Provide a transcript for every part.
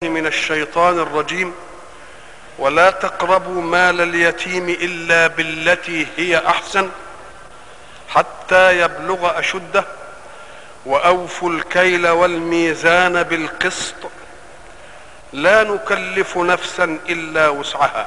من الشيطان الرجيم. ولا تقربوا مال اليتيم إلا بالتي هي أحسن حتى يبلغ أشده وأوفوا الكيل والميزان بالقسط لا نكلف نفسا إلا وسعها.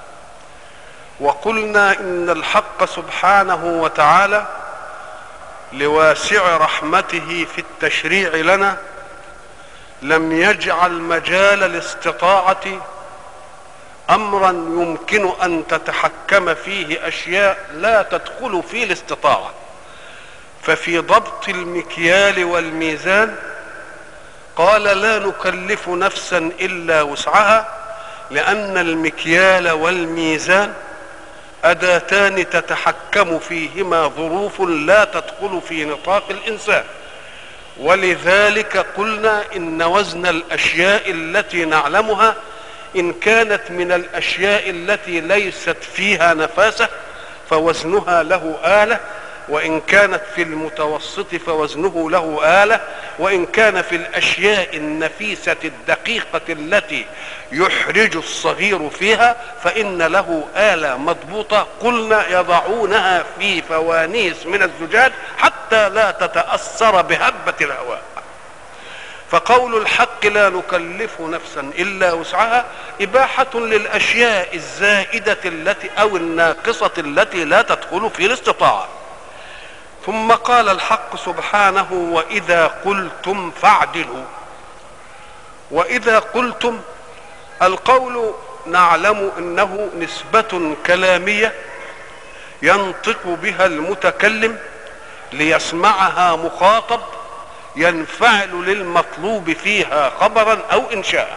وقلنا إن الحق سبحانه وتعالى لواسع رحمته في التشريع لنا لم يجعل مجال الاستطاعة أمرا يمكن أن تتحكم فيه أشياء لا تدخل في الاستطاعة. ففي ضبط المكيال والميزان قال لا نكلف نفسا إلا وسعها، لأن المكيال والميزان أداتان تتحكم فيهما ظروف لا تدخل في نطاق الإنسان. ولذلك قلنا إن وزن الأشياء التي نعلمها إن كانت من الأشياء التي ليست فيها نفاسة فوزنها له آلة، وإن كانت في المتوسط فوزنه له آلة، وإن كان في الأشياء النفيسة الدقيقة التي يحرج الصغير فيها فإن له آلة مضبوطة. قلنا يضعونها في فوانيس من الزجاج حتى لا تتأثر بهبة الهواء. فقول الحق لا نكلف نفسا إلا وسعها إباحة للأشياء الزائدة التي أو الناقصة التي لا تدخل في الاستطاعة. ثم قال الحق سبحانه وإذا قلتم فاعدلوا. وإذا قلتم، القول نعلم أنه نسبة كلامية ينطق بها المتكلم ليسمعها مخاطب ينفعل للمطلوب فيها خبرا أو إنشاء.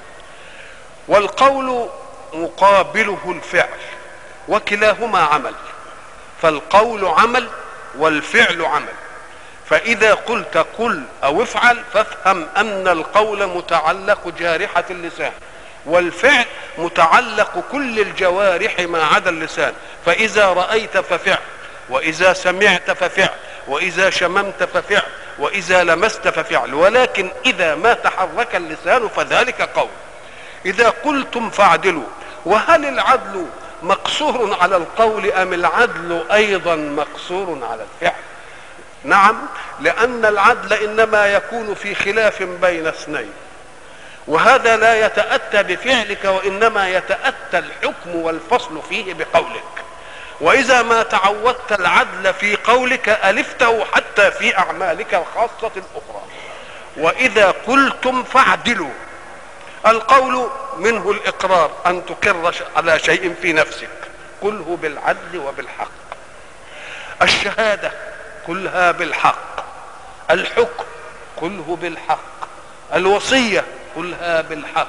والقول مقابله الفعل وكلاهما عمل، فالقول عمل والفعل عمل. فإذا قلت قل أو افعل فافهم أن القول متعلق جارحة اللسان، والفعل متعلق كل الجوارح ما عدا اللسان. فإذا رأيت ففعل، وإذا سمعت ففعل، وإذا شممت ففعل، وإذا لمست ففعل، ولكن إذا ما تحرك اللسان فذلك قول. إذا قلتم فاعدلوا، وهل العدل مقصور على القول أم العدل أيضا مقصور على الفعل؟ نعم، لأن العدل إنما يكون في خلاف بين اثنين، وهذا لا يتأتى بفعلك وإنما يتأتى الحكم والفصل فيه بقولك. وإذا ما تعودت العدل في قولك ألفته حتى في أعمالك الخاصة الأخرى. وإذا قلتم فاعدلوا، القول منه الإقرار، أن تقر على شيء في نفسك قله بالعدل وبالحق. الشهادة قلها بالحق، الحكم قله بالحق، الوصية قلها بالحق،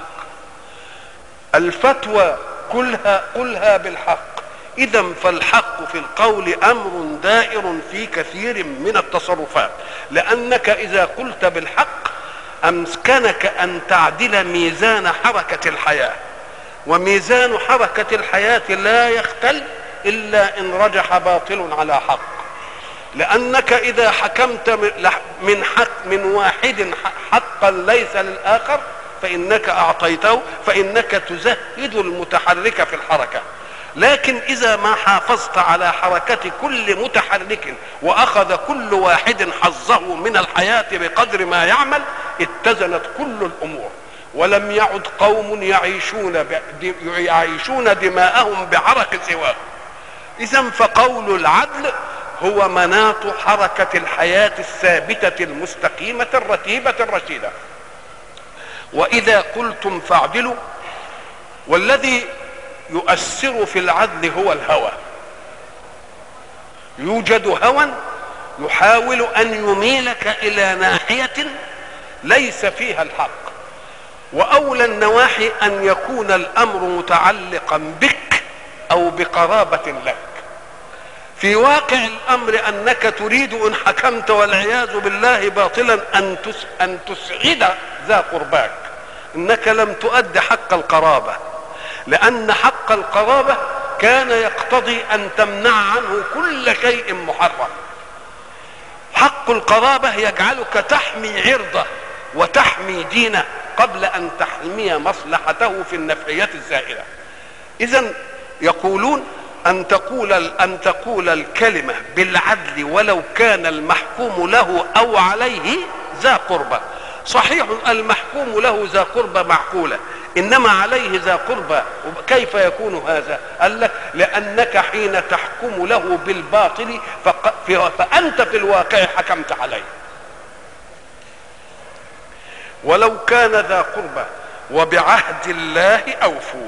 الفتوى قلها بالحق. إذن فالحق في القول أمر دائر في كثير من التصرفات، لأنك إذا قلت بالحق أمكنك أن تعدل ميزان حركة الحياة، وميزان حركة الحياة لا يختل إلا إن رجح باطل على حق. لأنك إذا حكمت من واحد حقا ليس للآخر فإنك أعطيته، فإنك تزهد المتحرك في الحركة. لكن إذا ما حافظت على حركة كل متحرك وأخذ كل واحد حظه من الحياة بقدر ما يعمل اتزنت كل الأمور، ولم يعد قوم يعيشون دماءهم بعرق سواه. إذن فقول العدل هو مناط حركة الحياة الثابتة المستقيمة الرتيبة الرشيدة. وإذا قلتم فاعدلوا، والذي يؤثر في العدل هو الهوى. يوجد هوى يحاول أن يميلك إلى ناحية ليس فيها الحق، وأولى النواحي أن يكون الأمر متعلقا بك أو بقرابة لك. في واقع الأمر أنك تريد إن حكمت والعياذ بالله باطلا أن تسعد ذا قرباك، إنك لم تؤد حق القرابة، لأن حق القرابة كان يقتضي أن تمنع عنه كل شيء محرم. حق القرابة يجعلك تحمي عرضه وتحمي دينه قبل أن تحمي مصلحته في النفعية الزائلة. إذن يقولون أن تقول الكلمة بالعدل ولو كان المحكوم له أو عليه ذا قربى. صحيح المحكوم له ذا قربى معقولة، إنما عليه ذا قربى كيف يكون هذا؟ قال لك لأنك حين تحكم له بالباطل فأنت في الواقع حكمت عليه. ولو كان ذا قربى وبعهد الله أوفوا.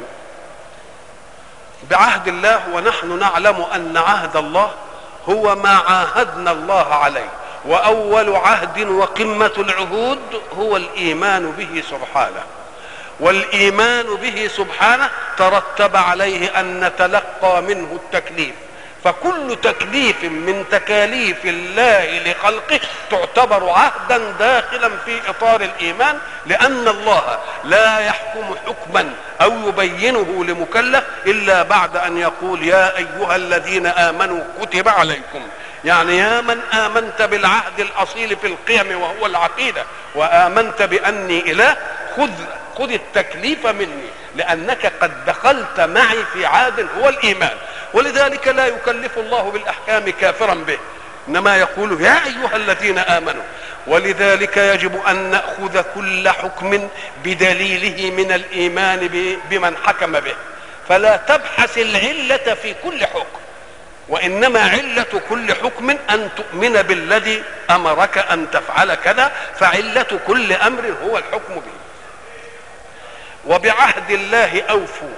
بعهد الله، ونحن نعلم أن عهد الله هو ما عاهدنا الله عليه، وأول عهد وقمة العهود هو الإيمان به سبحانه. والإيمان به سبحانه ترتب عليه أن نتلقى منه التكليف، فكل تكليف من تكاليف الله لخلقه تعتبر عهدا داخلا في إطار الإيمان، لأن الله لا يحكم حكما أو يبينه لمكلف إلا بعد أن يقول يا أيها الذين آمنوا كتب عليكم. يعني يا من آمنت بالعهد الأصيل في القيم وهو العقيدة، وآمنت بأني إله، خذ التكليف مني، لأنك قد دخلت معي في عهد هو الإيمان. ولذلك لا يكلف الله بالأحكام كافرا به، إنما يقول يا أيها الذين آمنوا. ولذلك يجب أن نأخذ كل حكم بدليله من الإيمان بمن حكم به، فلا تبحث العلة في كل حكم، وإنما علة كل حكم أن تؤمن بالذي أمرك أن تفعل كذا، فعلة كل أمر هو الحكم به. وبعهد الله أوفوا،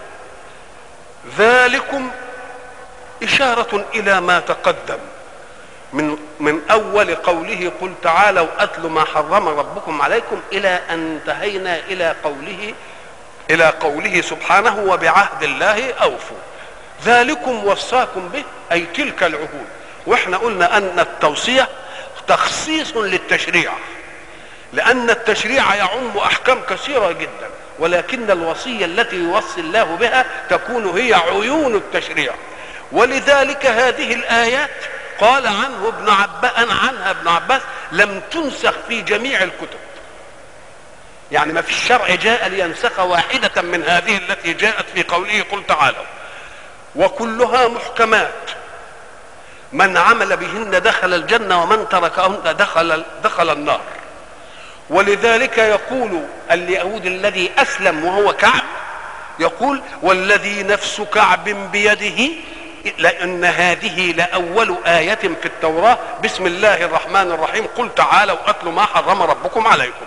ذلكم إشارة إلى ما تقدم من أول قوله قل تعالوا أتل ما حرم ربكم عليكم إلى أن انتهينا إلى قوله سبحانه وبعهد الله أوفوا. ذلكم وصاكم به، أي تلك العهود. وإحنا قلنا أن التوصية تخصيص للتشريع، لأن التشريع يعم أحكام كثيرة جدا، ولكن الوصية التي يوصي الله بها تكون هي عيون التشريع. ولذلك هذه الآيات قال عنها ابن عباس لم تنسخ في جميع الكتب، يعني ما في الشرع جاء لينسخ واحدة من هذه التي جاءت في قوله قل تعالوا، وكلها محكمات، من عمل بهن دخل الجنة ومن تركهن دخل النار. ولذلك يقول اليهود الذي أسلم وهو كعب، يقول والذي نفس كعب بيده لأن هذه لأول آية في التوراة بسم الله الرحمن الرحيم قل تعالوا أتل ما حرم ربكم عليكم.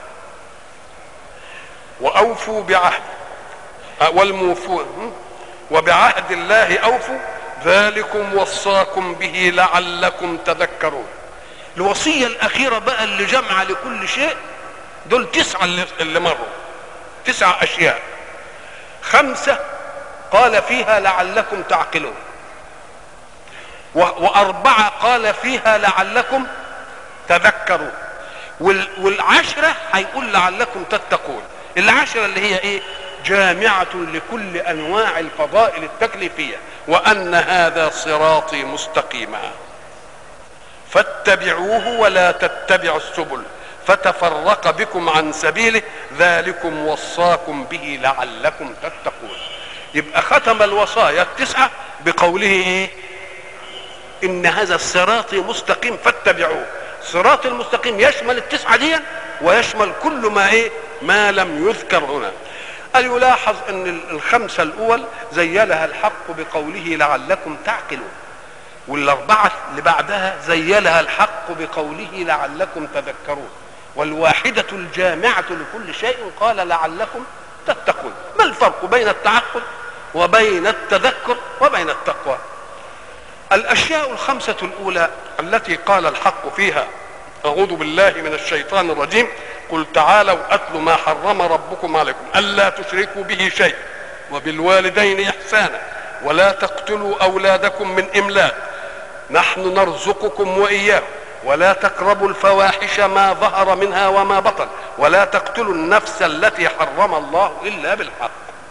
وأوفوا بعهد والموفون وبعهد الله أوفوا ذلكم وصاكم به لعلكم تذكرون. الوصية الأخيرة بقى اللي جمع لكل شيء، دول 9 اللي مروا، 9 أشياء، 5 قال فيها لعلكم تعقلون، و4 قال فيها لعلكم تذكرون، وال10 هيقول لعلكم تتقون. 10 اللي هي ايه؟ جامعة لكل انواع الفضائل التكليفية، وان هذا صراطي مستقيما فاتبعوه ولا تتبعوا السبل فتفرق بكم عن سبيله ذلكم وصاكم به لعلكم تتقون. يبقى ختم الوصايا 9 بقوله ايه؟ ان هذا الصراط مستقيم فاتبعوه. الصراط المستقيم يشمل 9 دي ويشمل كل ما ايه؟ ما لم يذكر هنا. يلاحظ ان ال5 الاول زيلها الحق بقوله لعلكم تعقلون، وال4 اللي بعدها زيلها الحق بقوله لعلكم تذكرون، والواحدة الجامعة لكل شيء قال لعلكم تتقون. ما الفرق بين التعقل وبين التذكر وبين التقوى؟ الأشياء ال5 الأولى التي قال الحق فيها أعوذ بالله من الشيطان الرجيم قل تعالوا أتل ما حرم ربكم عليكم ألا تشركوا به شيء وبالوالدين إحسانا ولا تقتلوا أولادكم من إملاق نحن نرزقكم وإياهم ولا تقربوا الفواحش ما ظهر منها وما بطن ولا تقتلوا النفس التي حرم الله إلا بالحق.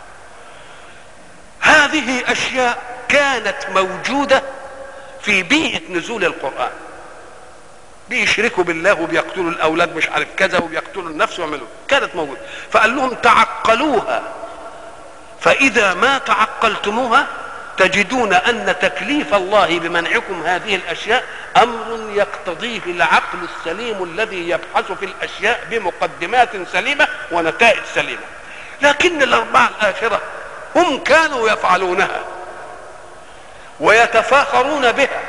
هذه أشياء كانت موجودة في بيئة نزول القرآن، بيشركوا بالله وبيقتلوا الاولاد مش عارف كذا وبيقتلوا النفس ويعملوا، كانت موجوده. فقال لهم تعقلوها، فاذا ما تعقلتموها تجدون ان تكليف الله بمنعكم هذه الاشياء امر يقتضيه العقل السليم الذي يبحث في الاشياء بمقدمات سليمه ونتائج سليمه. لكن الاربعه الاخره هم كانوا يفعلونها ويتفاخرون بها،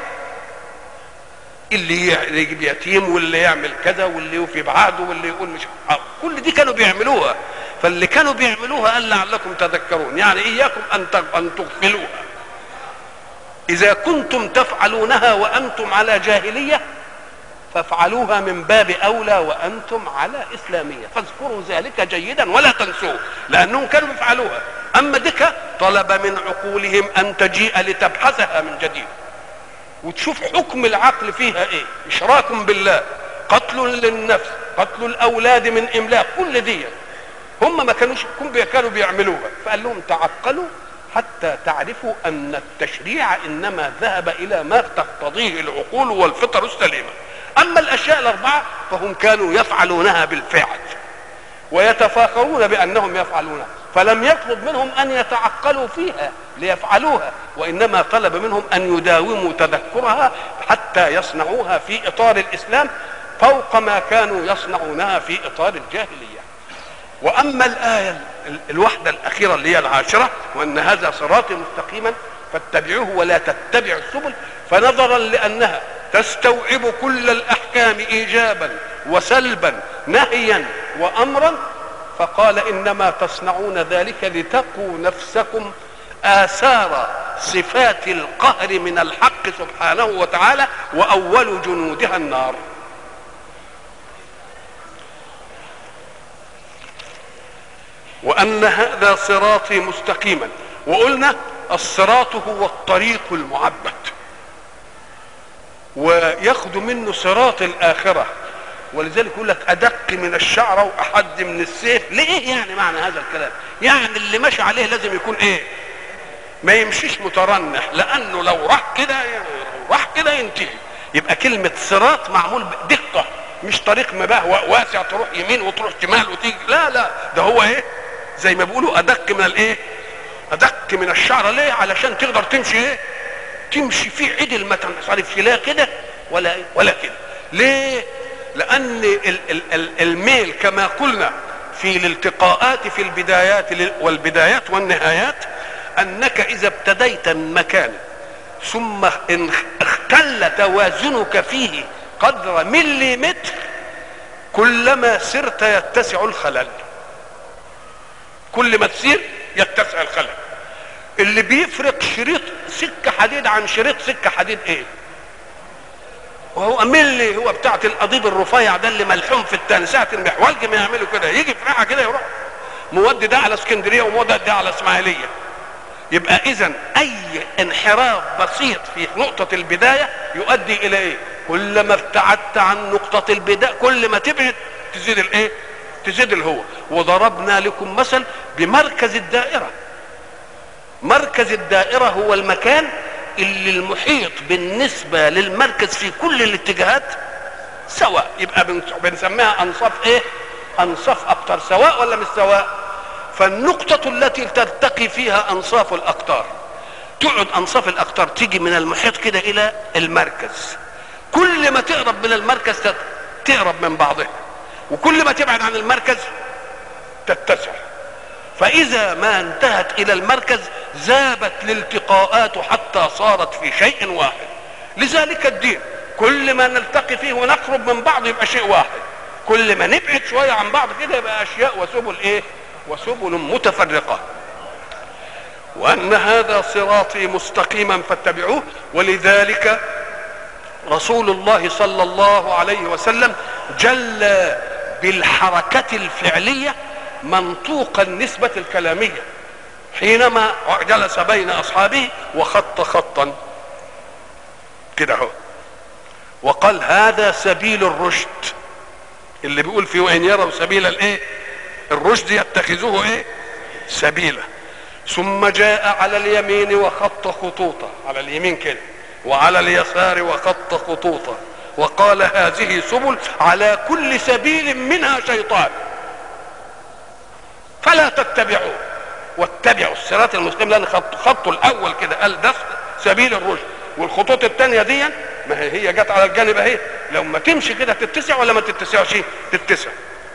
اللي يجيب يتيم واللي يعمل كذا واللي يوفي بعهده واللي يقول مش كل دي كانوا بيعملوها. فاللي كانوا بيعملوها قال لعلكم تذكرون، يعني اياكم ان تغفلوها. اذا كنتم تفعلونها وانتم على جاهليه فافعلوها من باب اولى وانتم على اسلاميه، فاذكروا ذلك جيدا ولا تنسوه، لانهم كانوا يفعلوها. اما ديك طلب من عقولهم ان تجيء لتبحثها من جديد وتشوف حكم العقل فيها ايه، اشراك بالله، قتل للنفس، قتل الاولاد من املاق، كل دي هم ما كانوا بيعملوها. فقال لهم تعقلوا حتى تعرفوا ان التشريع انما ذهب الى ما تقتضيه العقول والفطر السليمه. اما الاشياء الاربعه فهم كانوا يفعلونها بالفعل ويتفاخرون بانهم يفعلونها، فلم يطلب منهم ان يتعقلوا فيها ليفعلوها، وانما طلب منهم ان يداوموا تذكرها حتى يصنعوها في اطار الاسلام فوق ما كانوا يصنعونها في اطار الجاهليه. واما الايه الوحده الاخيره اللي هي العاشره، وان هذا صراطي مستقيما فاتبعوه ولا تتبعوا السبل، فنظرا لانها تستوعب كل الاحكام ايجابا وسلبا نهيا وامرا، فقال انما تصنعون ذلك لتقوا نفسكم آثار صفات القهر من الحق سبحانه وتعالى، واول جنودها النار. وان هذا صراطي مستقيما، وقلنا الصراط هو الطريق المعبد، وياخد منه صراط الاخره، ولذلك يقول لك ادق من الشعره واحد من السيف. ليه يعني معنى هذا الكلام؟ يعني اللي ماشي عليه لازم يكون ايه؟ ما يمشيش مترنح، لانه لو راح كده ينتهي. يبقى كلمه صراط معمول بدقه، مش طريق مبهوأ واسع تروح يمين وتروح شمال وتيجي، لا ده هو ايه؟ زي ما بيقولوا ادق من الايه؟ ادق من الشعره. ليه؟ علشان تقدر تمشي ايه؟ تمشي فيه عدل، ما تنصرفش لا كده ولا كده. ليه؟ لان الميل كما قلنا في الالتقاءات في البدايات والبدايات والنهايات، انك اذا ابتديت من مكان ثم ان اختل توازنك فيه قدر مليمتر، كلما سرت يتسع الخلل، كل ما تسير يتسع الخلل. اللي بيفرق شريط سكه حديد عن شريط سكه حديد ايه؟ وهو ملي، هو بتاعت القضيب الرفيع ده اللي ملحوم في التاني، ساعه المحولج ما يعملوا كده، يجي في راحه كده يروح مودي ده على اسكندريه ومودي ده على اسماعيليه. يبقى اذا اي انحراف بسيط في نقطه البدايه يؤدي الى ايه؟ كلما ابتعدت عن نقطه البدايه كل ما تبعد تزيد الايه؟ تزيد الهوى. وضربنا لكم مثل بمركز الدائره. مركز الدائره هو المكان اللي المحيط بالنسبه للمركز في كل الاتجاهات سواء، يبقى بنسميها انصاف ايه؟ انصاف اقطار. سواء ولا مش سواء؟ فالنقطه التي تلتقي فيها انصاف الاقطار، تقعد انصاف الاقطار تيجي من المحيط كده الى المركز، كل ما تقرب من المركز تقرب من بعضها، وكل ما تبعد عن المركز تتسع. فإذا ما انتهت إلى المركز ذابت الالتقاءات حتى صارت في شيء واحد. لذلك الدين كل ما نلتقي فيه ونقرب من بعض يبقى شيء واحد، كل ما نبعد شوية عن بعض كده يبقى أشياء وسبل إيه؟ وسبل متفرقة. وأن هذا صراطي مستقيما فاتبعوه. ولذلك رسول الله صلى الله عليه وسلم جل بالحركة الفعلية منطوق النسبة الكلامية حينما جلس بين أصحابه وخط خطا كده هو وقال هذا سبيل الرشد، اللي بيقول فيه وإن يروا سبيل الايه؟ الرشد يتخذوه ايه؟ سبيلا. ثم جاء على اليمين وخط خطوطا، على اليمين كده، وعلى اليسار وخط خطوطا، وقال هذه سبل على كل سبيل منها شيطان فلا تتبعوه واتبعوا الصراط المستقيم، لان خطه الاول كده قال ده سبيل الرشد، والخطوط الثانيه دي ما هي جت على الجانب اهي، لو ما تمشي كده تتسع ولا ما تتسعش؟ تتسع.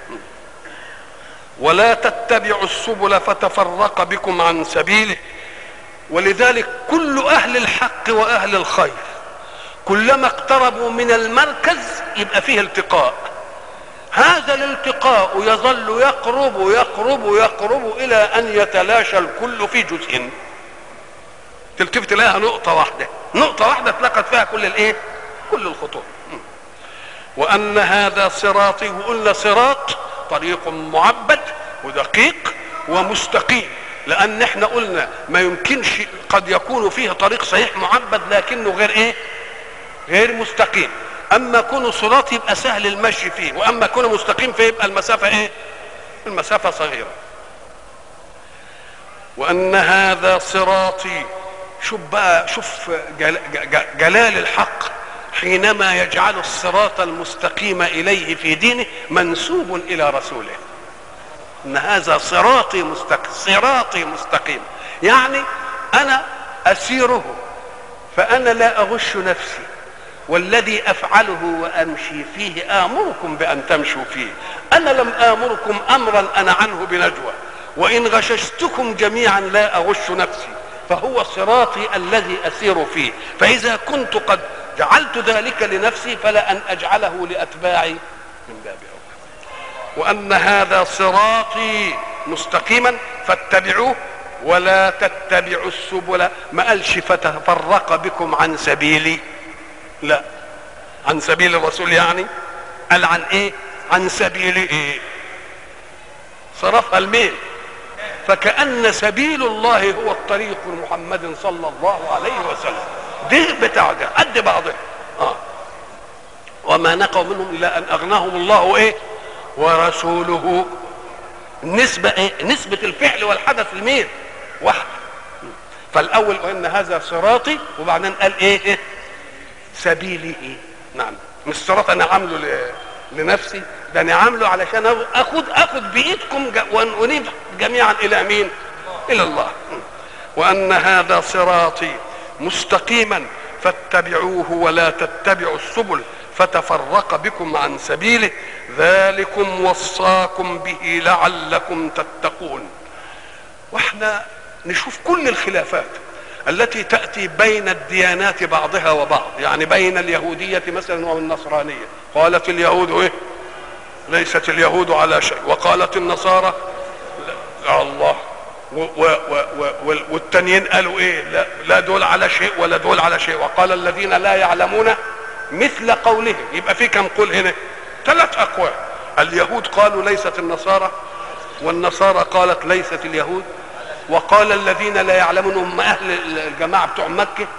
ولا تتبعوا السبل فتفرق بكم عن سبيله. ولذلك كل اهل الحق واهل الخير كلما اقتربوا من المركز يبقى فيه التقاء، هذا الالتقاء يظل يقرب يقرب يقرب الى ان يتلاشى الكل في جزء، تلتفت لها نقطة واحدة اتلقت فيها كل الايه؟ كل الخطوط. وان هذا صراطي، وقلنا صراط طريق معبد ودقيق ومستقيم، لان احنا قلنا ما يمكنش قد يكون فيه طريق صحيح معبد لكنه غير ايه؟ غير مستقيم. اما كونه صراط يبقى سهل المشي فيه، واما كونه مستقيم فيبقى المسافة ايه؟ المسافة صغيرة. وان هذا صراطي، شوف بقى، شوف جلال الحق حينما يجعل الصراط المستقيم اليه في دينه منسوب الى رسوله. ان هذا صراطي مستقيم، يعني انا اسيره فانا لا اغش نفسي، والذي افعله وامشي فيه امركم بان تمشوا فيه. انا لم امركم امرا انا عنه بنجوى، وان غششتكم جميعا لا اغش نفسي، فهو صراطي الذي اسير فيه. فاذا كنت قد جعلت ذلك لنفسي فلا ان اجعله لاتباعي من باب اولى. وان هذا صراطي مستقيما فاتبعوه ولا تتبعوا السبل. ما قالش فتفرق بكم عن سبيلي، لا، عن سبيل الرسول يعني، قال عن ايه؟ عن سبيل ايه؟ صرفها الميل، فكأن سبيل الله هو الطريق محمد صلى الله عليه وسلم. دي بتاع ده قد بعضها. وما نقوا منهم الا ان اغناهم الله ايه؟ ورسوله. النسبة ايه؟ نسبة الفعل والحدث الميل واحد. فالاول وان هذا صراطي، وبعدين قال ايه؟ سبيلي ايه؟ نعم، مش صراط انا عامله لنفسي، ده انا عامله علشان اخذ بايدكم وننيب جميعا الى مين؟ الى الله. وان هذا صراطي مستقيما فاتبعوه ولا تتبعوا السبل فتفرق بكم عن سبيله ذلكم وصاكم به لعلكم تتقون. واحنا نشوف كل الخلافات التي تأتي بين الديانات بعضها وبعض، يعني بين اليهودية مثلا والنصرانية. قالت اليهود ايه؟ ليست اليهود على شيء، وقالت النصارى لا الله، والتانيين قالوا ايه؟ لا دول على شيء ولا دول على شيء. وقال الذين لا يعلمون مثل قولهم. يبقى في كم قول هنا؟ 3 أقوال. اليهود قالوا ليست النصارى، والنصارى قالت ليست اليهود، وقال الذين لا يعلمون هم اهل الجماعه بتوع مكه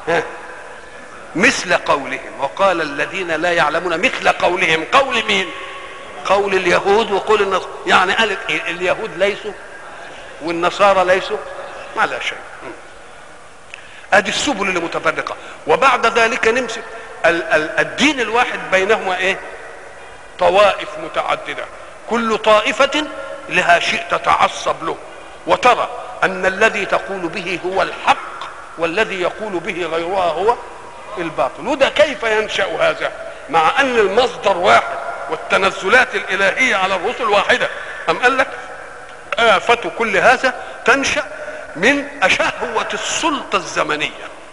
مثل قولهم. وقال الذين لا يعلمون مثل قولهم. قول مين؟ قول اليهود وقول النصارى. يعني قالت إيه؟ اليهود ليسوا والنصارى ليسوا ما لا شيء. ادي السبل اللي متفرقه. وبعد ذلك نمسك الدين الواحد بينهما ايه؟ طوائف متعدده، كل طائفه لها شيء تتعصب له، وترى ان الذي تقول به هو الحق والذي يقول به غيرها هو الباطل. وده كيف ينشأ هذا مع ان المصدر واحد والتنزلات الالهيه على الرسل واحده؟ ام قال لك آفة كل هذا تنشأ من شهوة السلطة الزمنية.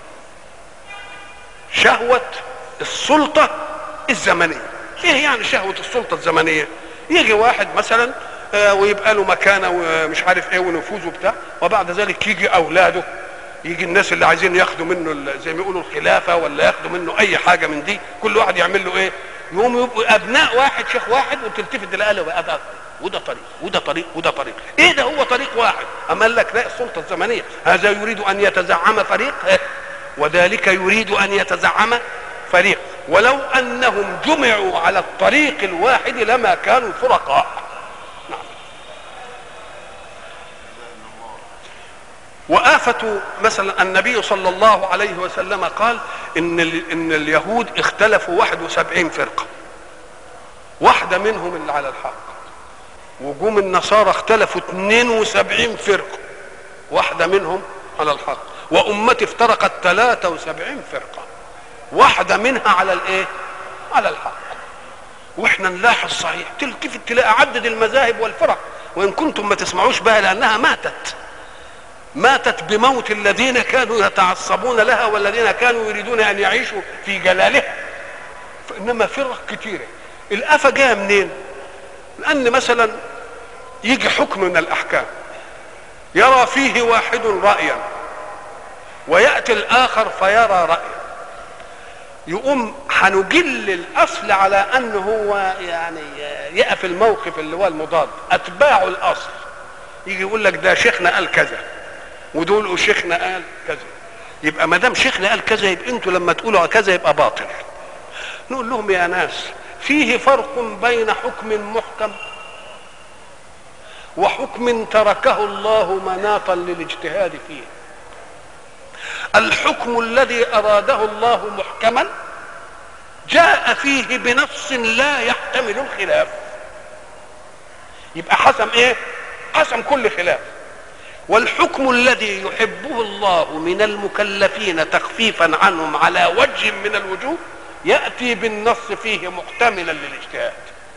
شهوة السلطة الزمنية. ايه يعني شهوة السلطة الزمنية؟ يجي واحد مثلا ويبقى له مكانه ومش عارف ايه ونفوذ وبتاع، وبعد ذلك يجي اولاده، يجي الناس اللي عايزين ياخدوا منه زي ما يقولوا الخلافه ولا ياخدوا منه اي حاجه من دي، كل واحد يعمل له ايه؟ يقوم يبقوا ابناء واحد شيخ واحد، وتلتفت تلاقي له بقى ده وده طريق وده طريق وده طريق. ايه ده؟ هو طريق واحد. اما قال لك لا، السلطه الزمنيه، هذا يريد ان يتزعم فريق وذلك يريد ان يتزعم فريق، ولو انهم جمعوا على الطريق الواحد لما كانوا فرقاء. وآفة مثلا النبي صلى الله عليه وسلم قال ان اليهود اختلفوا 71 فرقة، واحدة منهم اللي على الحق، وجوم النصارى اختلفوا 72 فرقة، واحدة منهم على الحق، وأمتي افترقت 73 فرقة، واحدة منها على الايه؟ على الحق. واحنا نلاحظ صحيح تلتفت تلاقي عدد المذاهب والفرق، وان كنتم ما تسمعوش بها لانها ماتت بموت الذين كانوا يتعصبون لها والذين كانوا يريدون ان يعيشوا في جلالها. انما فرق كتيره. الآفة جايه منين؟ لان مثلا يجي حكم من الاحكام يرى فيه واحد رأيا ويأتي الآخر فيرى رأيا، يقوم هنجل الأصل على أنه هو يعني يقف الموقف اللي هو المضاد، أتباع الأصل يجي يقول لك ده شيخنا قال كذا ودول شيخنا قال كذا، يبقى ما دام شيخنا قال كذا يبقى انتوا لما تقولوا كذا يبقى باطل. نقول لهم يا ناس فيه فرق بين حكم محكم وحكم تركه الله مناطا للاجتهاد فيه. الحكم الذي أراده الله محكما جاء فيه بنص لا يحتمل الخلاف، يبقى حسم ايه؟ حسم كل خلاف. والحكم الذي يحبه الله من المكلفين تخفيفا عنهم على وجه من الوجوه يأتي بالنص فيه محتملا للاجتهاد.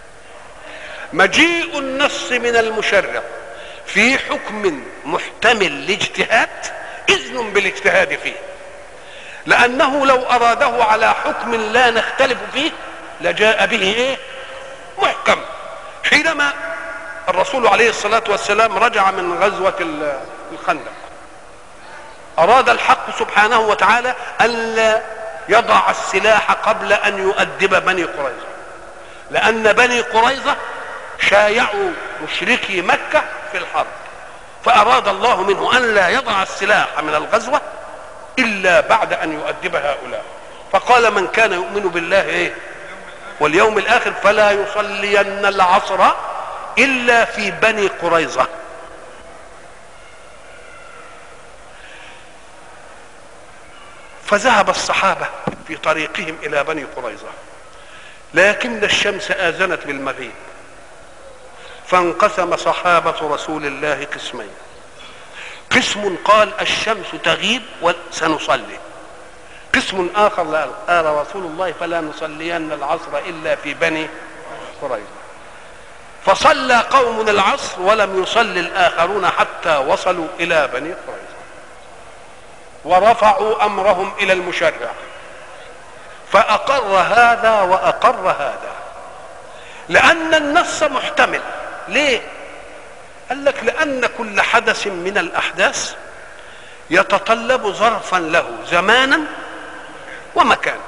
مجيء النص من المشرع في حكم محتمل لاجتهاد إذن بالاجتهاد فيه، لأنه لو أراده على حكم لا نختلف فيه لجاء به إيه؟ محكم. حينما الرسول عليه الصلاة والسلام رجع من غزوة الخندق أراد الحق سبحانه وتعالى ألا يضع السلاح قبل أن يؤدب بني قريظة، لأن بني قريظة شايعوا مشركي مكة في الحرب، فأراد الله منه أن لا يضع السلاح من الغزوة إلا بعد أن يؤدب هؤلاء. فقال من كان يؤمن بالله إيه؟ واليوم الآخر فلا يصلين العصر إلا في بني قريظة. فذهب الصحابة في طريقهم إلى بني قريظة، لكن الشمس آذنت بالمغيب، فانقسم صحابة رسول الله قسمين، قسم قال الشمس تغيب وسنصلي، قسم آخر قال رسول الله فلا نصلين العصر إلا في بني قريظة. فصلى قوم العصر ولم يصلي الآخرون حتى وصلوا إلى بني قريظة، ورفعوا أمرهم إلى المشرع فأقر هذا وأقر هذا، لأن النص محتمل. ليه؟ قال لك لأن كل حدث من الأحداث يتطلب ظرفا له زمانا ومكان،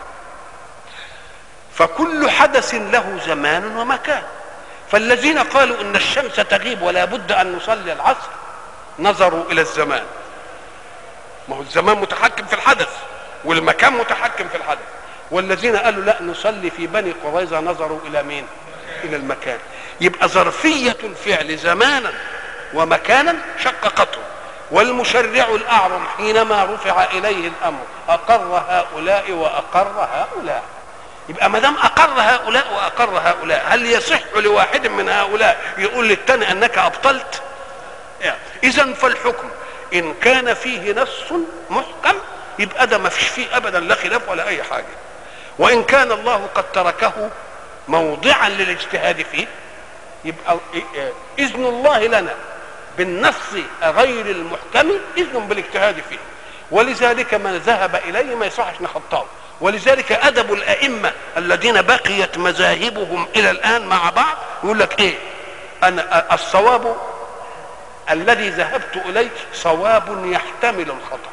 فكل حدث له زمان ومكان. فالذين قالوا ان الشمس تغيب ولا بد ان نصلي العصر نظروا الى الزمان، ما هو الزمان متحكم في الحدث والمكان متحكم في الحدث. والذين قالوا لا نصلي في بني قريظة نظروا الى مين؟ الى المكان. يبقى ظرفية الفعل زمانا ومكانا شققته. والمشرع الأعظم حينما رفع إليه الأمر أقر هؤلاء وأقر هؤلاء. يبقى ما دام أقر هؤلاء وأقر هؤلاء، هل يصح لواحد من هؤلاء يقول للثاني أنك أبطلت؟ يعني إذن فالحكم إن كان فيه نص محكم يبقى ده ما فيش فيه أبدا لا خلاف ولا أي حاجة. وإن كان الله قد تركه موضعا للاجتهاد فيه يبقى إذن الله لنا بالنص غير المحكم إذن بالاجتهاد فيه. ولذلك من ذهب إليه ما يصحش نخطاه. ولذلك أدب الأئمة الذين بقيت مذاهبهم إلى الآن مع بعض يقول لك إيه؟ أنا الصواب الذي ذهبت إليه صواب يحتمل الخطأ،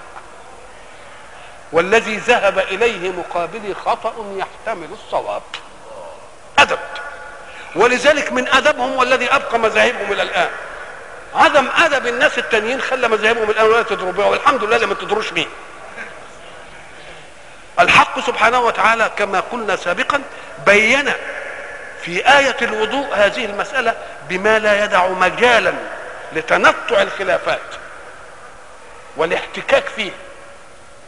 والذي ذهب إليه مقابلي خطأ يحتمل الصواب. أدب. ولذلك من أدبهم والذي أبقى مذاهبهم إلى الآن عدم أدب الناس التانيين خلى مذاهبهم الآن ولا تدروا بها، والحمد لله لما تدروش بيه. الحق سبحانه وتعالى كما قلنا سابقا بين في آية الوضوء هذه المسألة بما لا يدع مجالا لتنطع الخلافات والاحتكاك فيه.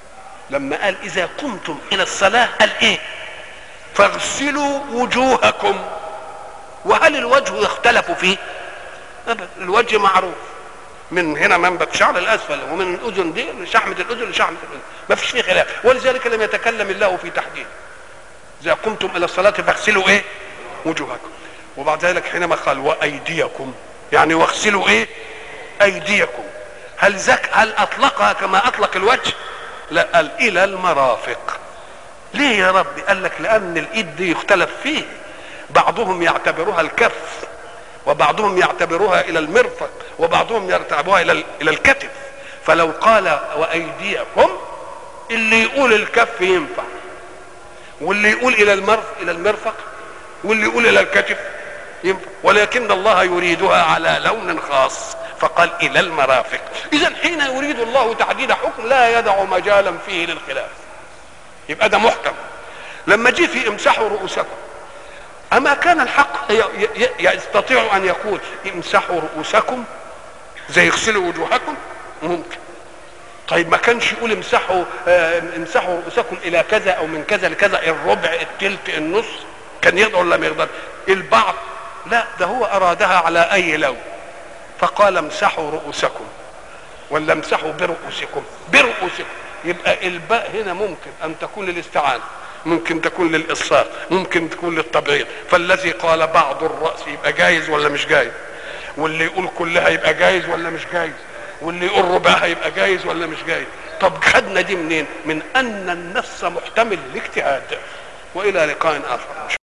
لما قال اذا قمتم الى الصلاة قال ايه؟ فاغسلوا وجوهكم. وهل الوجه يختلف فيه؟ ابدا، الوجه معروف من هنا منبت شعر الاسفل، ومن الاذن دي لشحمه الاذن لشحمه الاذن، ما فيش فيه خلاف. ولذلك لم يتكلم الله في تحديد. اذا قمتم الى الصلاه فاغسلوا ايه؟ وجوهكم. وبعد ذلك حينما قال وايديكم، يعني واغسلوا ايه؟ ايديكم. هل اطلقها كما اطلق الوجه؟ لا، قال الى المرافق. ليه يا رب؟ قال لك لان الايد دي يختلف فيه، بعضهم يعتبرها الكف، وبعضهم يعتبرها الى المرفق، وبعضهم يعتبرها الى الكتف. فلو قال وايديكم، اللي يقول الكف ينفع، واللي يقول الى المرفق، واللي يقول الى الكتف ينفع، ولكن الله يريدها على لون خاص فقال الى المرافق. اذا حين يريد الله تحديد حكم لا يدع مجالا فيه للخلاف، يبقى ده محكم. لما جه في امسحوا رؤوسكم، اما كان الحق يستطيع ان يقول امسحوا رؤوسكم زي يغسلوا وجوهكم؟ ممكن. طيب ما كانش يقول امسحوا رؤوسكم الى كذا او من كذا لكذا، الربع، التلت، النص، كان يقدر ولا ما يقدر؟ البعض لا، ده هو ارادها على اي لون، فقال امسحوا رؤوسكم ولا امسحوا برؤوسكم. يبقى الباء هنا ممكن ان تكون للاستعانه، ممكن تكون للإصرار، ممكن تكون للتبعيض. فالذي قال بعض الرأس يبقى جايز ولا مش جايز؟ واللي يقول كلها يبقى جايز ولا مش جايز؟ واللي يقول ربعها يبقى جايز ولا مش جايز؟ طب خدنا دي منين؟ من أن النص محتمل للاجتهاد. وإلى لقاء آخر.